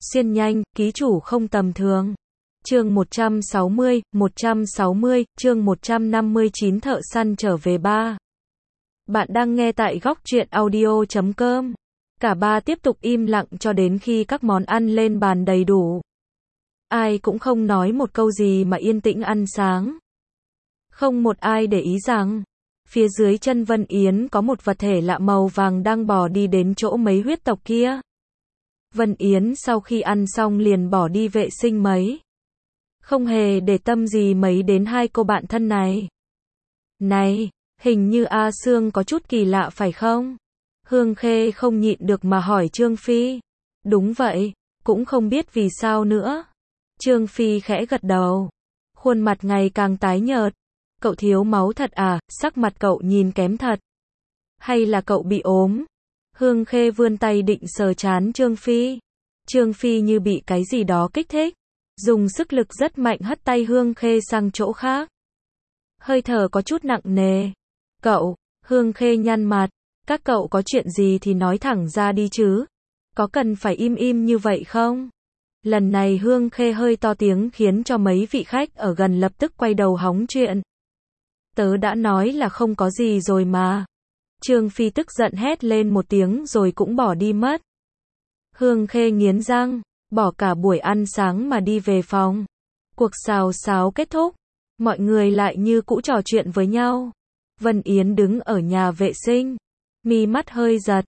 Xuyên nhanh, ký chủ không tầm thường. Chương 160, chương 159 thợ săn trở về ba. Bạn đang nghe tại góc truyện audio.com. Cả ba tiếp tục im lặng cho đến khi các món ăn lên bàn đầy đủ. Ai cũng không nói một câu gì mà yên tĩnh ăn sáng. Không một ai để ý rằng, phía dưới chân Vân Yến có một vật thể lạ màu vàng đang bò đi đến chỗ mấy huyết tộc kia. Vân Yến sau khi ăn xong liền bỏ đi vệ sinh mấy. Không hề để tâm gì mấy đến hai cô bạn thân này. Này, hình như A Sương có chút kỳ lạ phải không? Hương Khê không nhịn được mà hỏi Trương Phi. Đúng vậy, cũng không biết vì sao nữa. Trương Phi khẽ gật đầu. Khuôn mặt ngày càng tái nhợt. Cậu thiếu máu thật à, sắc mặt cậu nhìn kém thật. Hay là cậu bị ốm? Hương Khê vươn tay định sờ trán Trương Phi. Trương Phi như bị cái gì đó kích thích. Dùng sức lực rất mạnh hất tay Hương Khê sang chỗ khác. Hơi thở có chút nặng nề. Cậu, Hương Khê nhăn mặt. Các cậu có chuyện gì thì nói thẳng ra đi chứ. Có cần phải im im như vậy không? Lần này Hương Khê hơi to tiếng khiến cho mấy vị khách ở gần lập tức quay đầu hóng chuyện. Tớ đã nói là không có gì rồi mà. Trương Phi tức giận hét lên một tiếng rồi cũng bỏ đi mất. Hương Khê nghiến răng, bỏ cả buổi ăn sáng mà đi về phòng. Cuộc xào xáo kết thúc, mọi người lại như cũ trò chuyện với nhau. Vân Yến đứng ở nhà vệ sinh, mi mắt hơi giật,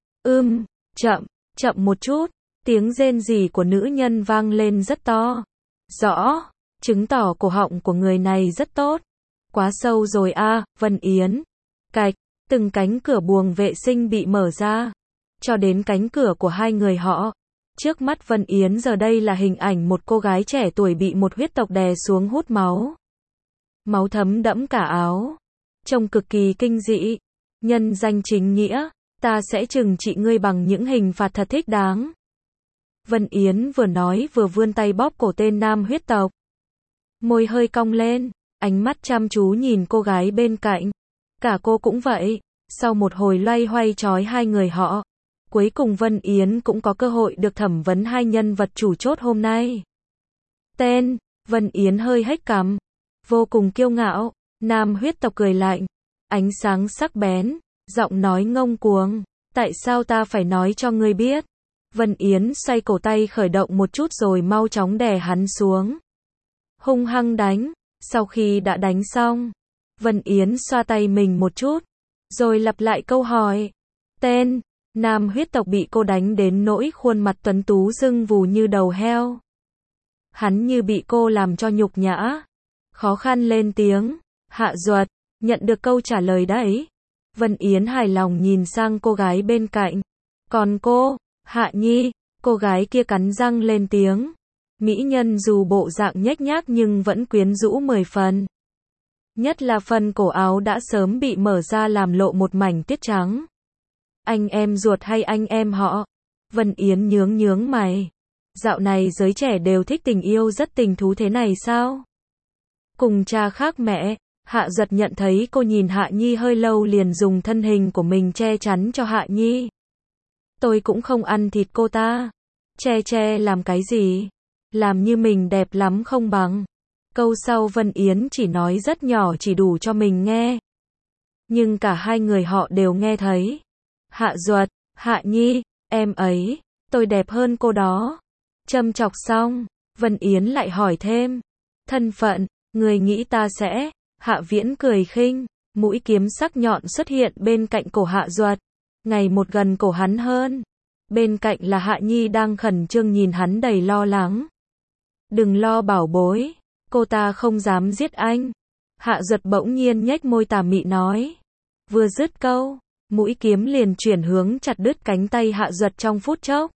chậm một chút, tiếng rên rỉ của nữ nhân vang lên rất to. Rõ, chứng tỏ cổ họng của người này rất tốt. Quá sâu rồi a, Vân Yến. Cạch, từng cánh cửa buồng vệ sinh bị mở ra, cho đến cánh cửa của hai người họ. Trước mắt Vân Yến giờ đây là hình ảnh một cô gái trẻ tuổi bị một huyết tộc đè xuống hút máu. Máu thấm đẫm cả áo. Trông cực kỳ kinh dị. Nhân danh chính nghĩa, ta sẽ trừng trị ngươi bằng những hình phạt thật thích đáng. Vân Yến vừa nói vừa vươn tay bóp cổ tên nam huyết tộc. Môi hơi cong lên, ánh mắt chăm chú nhìn cô gái bên cạnh. Cả cô cũng vậy. Sau một hồi loay hoay trói hai người họ, cuối cùng Vân Yến cũng có cơ hội được thẩm vấn hai nhân vật chủ chốt hôm nay. Tên, Vân Yến hơi hếch cằm, vô cùng kiêu ngạo. Nam huyết tộc cười lạnh, ánh sáng sắc bén, giọng nói ngông cuồng. Tại sao ta phải nói cho ngươi biết? Vân Yến xoay cổ tay khởi động một chút rồi mau chóng đè hắn xuống. Hung hăng đánh. Sau khi đã đánh xong, Vân Yến xoa tay mình một chút, rồi lặp lại câu hỏi. Tên, nam huyết tộc bị cô đánh đến nỗi khuôn mặt tuấn tú sưng vù như đầu heo. Hắn như bị cô làm cho nhục nhã. Khó khăn lên tiếng. Hạ Duật, nhận được câu trả lời đấy. Vân Yến hài lòng nhìn sang cô gái bên cạnh. Còn cô, Hạ Nhi, cô gái kia cắn răng lên tiếng. Mỹ nhân dù bộ dạng nhếch nhác nhưng vẫn quyến rũ 10 phần. Nhất là phần cổ áo đã sớm bị mở ra làm lộ một mảnh tiết trắng. Anh em ruột hay anh em họ? Vân Yến nhướng mày. Dạo này giới trẻ đều thích tình yêu rất tình thú thế này sao? Cùng cha khác mẹ, Hạ Duật nhận thấy cô nhìn Hạ Nhi hơi lâu liền dùng thân hình của mình che chắn cho Hạ Nhi. Tôi cũng không ăn thịt cô ta. Che làm cái gì? Làm như mình đẹp lắm không bằng. Câu sau Vân Yến chỉ nói rất nhỏ chỉ đủ cho mình nghe. Nhưng cả hai người họ đều nghe thấy. Hạ Duật, Hạ Nhi, em ấy, tôi đẹp hơn cô đó. Châm chọc xong, Vân Yến lại hỏi thêm. Thân phận, người nghĩ ta sẽ? Hạ Viễn cười khinh, mũi kiếm sắc nhọn xuất hiện bên cạnh cổ Hạ Duật. Ngày một gần cổ hắn hơn. Bên cạnh là Hạ Nhi đang khẩn trương nhìn hắn đầy lo lắng. Đừng lo bảo bối, cô ta không dám giết anh. Hạ Duật bỗng nhiên nhếch môi tà mị nói. Vừa dứt câu, mũi kiếm liền chuyển hướng chặt đứt cánh tay Hạ Duật trong phút chốc.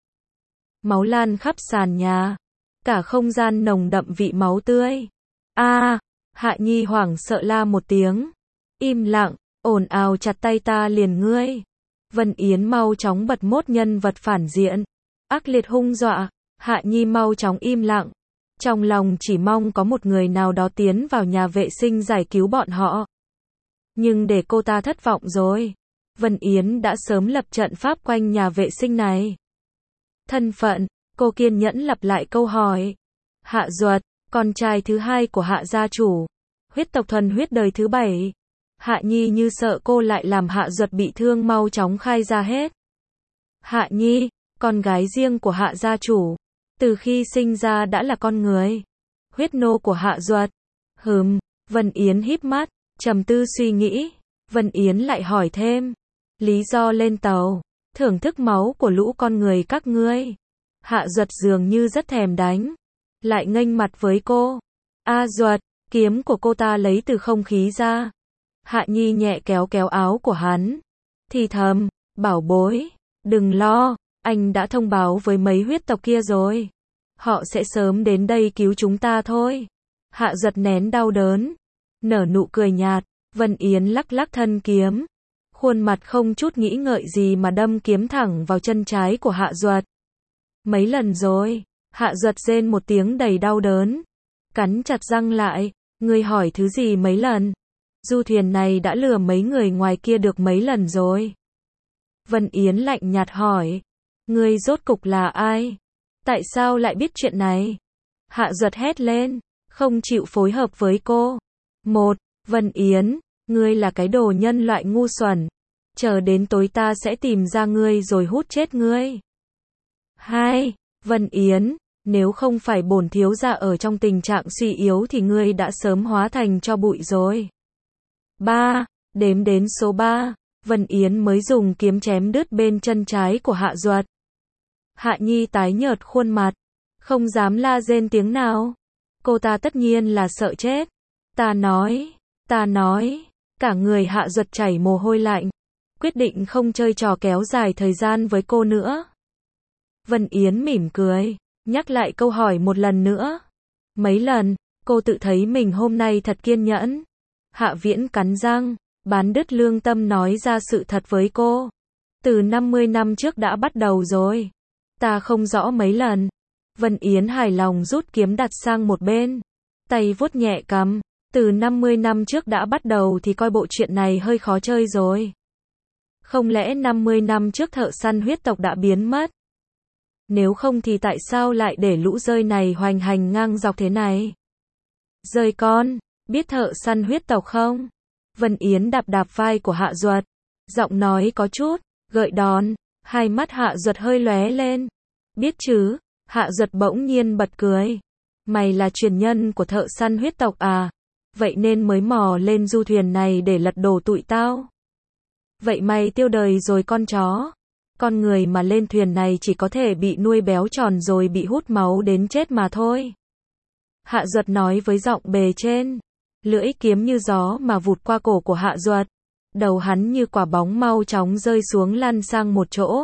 Máu lan khắp sàn nhà, cả không gian nồng đậm vị máu tươi. Hạ Nhi hoảng sợ la một tiếng. Im lặng, ồn ào chặt tay ta liền ngươi. Vân Yến mau chóng bật mốt nhân vật phản diện, ác liệt hung dọa. Hạ Nhi mau chóng im lặng. Trong lòng chỉ mong có một người nào đó tiến vào nhà vệ sinh giải cứu bọn họ. Nhưng để cô ta thất vọng rồi. Vân Yến đã sớm lập trận pháp quanh nhà vệ sinh này. Thân phận, Cô kiên nhẫn lặp lại câu hỏi. Hạ Duật, con trai thứ hai của Hạ gia chủ. Huyết tộc thuần huyết đời thứ 7. Hạ Nhi như sợ cô lại làm Hạ Duật bị thương mau chóng khai ra hết. Hạ Nhi, con gái riêng của Hạ gia chủ. Từ khi sinh ra đã là con người. Huyết nô của Hạ Duật. Vân Yến híp mắt, trầm tư suy nghĩ. Vân Yến lại hỏi thêm. Lý do lên tàu, thưởng thức máu của lũ con người các ngươi. Hạ Duật dường như rất thèm đánh. Lại nghênh mặt với cô. A Duật, kiếm của cô ta lấy từ không khí ra. Hạ Nhi nhẹ kéo kéo áo của hắn. Thì thầm, bảo bối, đừng lo, anh đã thông báo với mấy huyết tộc kia rồi. Họ sẽ sớm đến đây cứu chúng ta thôi. Hạ Duật nén đau đớn, nở nụ cười nhạt. Vân Yến lắc lắc thân kiếm. Khuôn mặt không chút nghĩ ngợi gì mà đâm kiếm thẳng vào chân trái của Hạ Duật. Mấy lần rồi. Hạ Duật rên một tiếng đầy đau đớn. Cắn chặt răng lại. Ngươi hỏi thứ gì mấy lần? Du thuyền này đã lừa mấy người ngoài kia được mấy lần rồi? Vân Yến lạnh nhạt hỏi. Ngươi rốt cục là ai? Tại sao lại biết chuyện này? Hạ Duật hét lên. Không chịu phối hợp với cô. Vân Yến, ngươi là cái đồ nhân loại ngu xuẩn. Chờ đến tối ta sẽ tìm ra ngươi rồi hút chết ngươi. 2. Vân Yến, nếu không phải bổn thiếu gia ở trong tình trạng suy yếu thì ngươi đã sớm hóa thành tro bụi rồi. 3. Đếm đến số 3, Vân Yến mới dùng kiếm chém đứt bên chân trái của Hạ Duật. Hạ Nhi tái nhợt khuôn mặt, không dám la rên tiếng nào. Cô ta tất nhiên là sợ chết. Ta nói, cả người Hạ Duật chảy mồ hôi lạnh, quyết định không chơi trò kéo dài thời gian với cô nữa. Vân Yến mỉm cười, nhắc lại câu hỏi một lần nữa. Mấy lần, cô tự thấy mình hôm nay thật kiên nhẫn. Hạ Viễn cắn răng, bán đứt lương tâm nói ra sự thật với cô. Từ 50 năm trước đã bắt đầu rồi. Ta không rõ mấy lần. Vân Yến hài lòng rút kiếm đặt sang một bên. Tay vuốt nhẹ cằm. Từ 50 năm trước đã bắt đầu thì coi bộ chuyện này hơi khó chơi rồi. Không lẽ 50 năm trước thợ săn huyết tộc đã biến mất? Nếu không thì tại sao lại để lũ rơi này hoành hành ngang dọc thế này? Rơi con, biết thợ săn huyết tộc không? Vân Yến đạp đạp vai của Hạ Duật. Giọng nói có chút gợi đòn. Hai mắt Hạ Duật hơi lóe lên. Biết chứ? Hạ Duật bỗng nhiên bật cười. Mày là truyền nhân của thợ săn huyết tộc à? Vậy nên mới mò lên du thuyền này để lật đổ tụi tao. Vậy mày tiêu đời rồi con chó. Con người mà lên thuyền này chỉ có thể bị nuôi béo tròn rồi bị hút máu đến chết mà thôi. Hạ Duật nói với giọng bề trên. Lưỡi kiếm như gió mà vụt qua cổ của Hạ Duật. Đầu hắn như quả bóng mau chóng rơi xuống lăn sang một chỗ.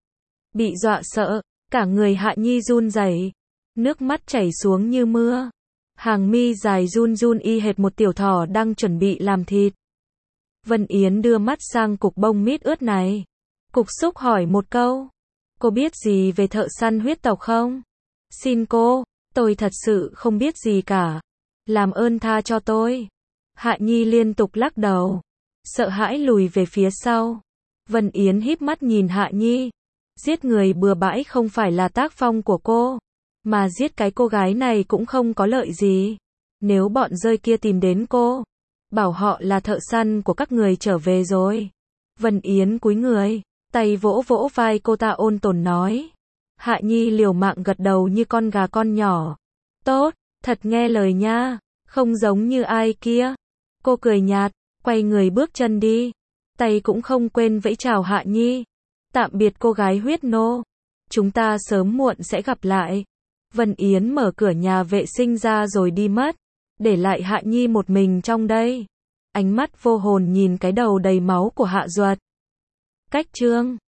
Bị dọa sợ, cả người Hạ Nhi run rẩy, nước mắt chảy xuống như mưa. Hàng mi dài run run y hệt một tiểu thỏ đang chuẩn bị làm thịt. Vân Yến đưa mắt sang cục bông mít ướt này. Cục xúc hỏi một câu. Cô biết gì về thợ săn huyết tộc không? Xin cô, tôi thật sự không biết gì cả. Làm ơn tha cho tôi. Hạ Nhi liên tục lắc đầu. Sợ hãi lùi về phía sau. Vân Yến híp mắt nhìn Hạ Nhi. Giết người bừa bãi không phải là tác phong của cô. Mà giết cái cô gái này cũng không có lợi gì. Nếu bọn rơi kia tìm đến cô, bảo họ là thợ săn của các người trở về rồi. Vân Yến cúi người, tay vỗ vỗ vai cô ta ôn tồn nói. Hạ Nhi liều mạng gật đầu như con gà con nhỏ. Tốt, thật nghe lời nha, không giống như ai kia. Cô cười nhạt, quay người bước chân đi. Tay cũng không quên vẫy chào Hạ Nhi. Tạm biệt cô gái huyết nô. Chúng ta sớm muộn sẽ gặp lại. Vân Yến mở cửa nhà vệ sinh ra rồi đi mất. Để lại Hạ Nhi một mình trong đây. Ánh mắt vô hồn nhìn cái đầu đầy máu của Hạ Duật. Cách chương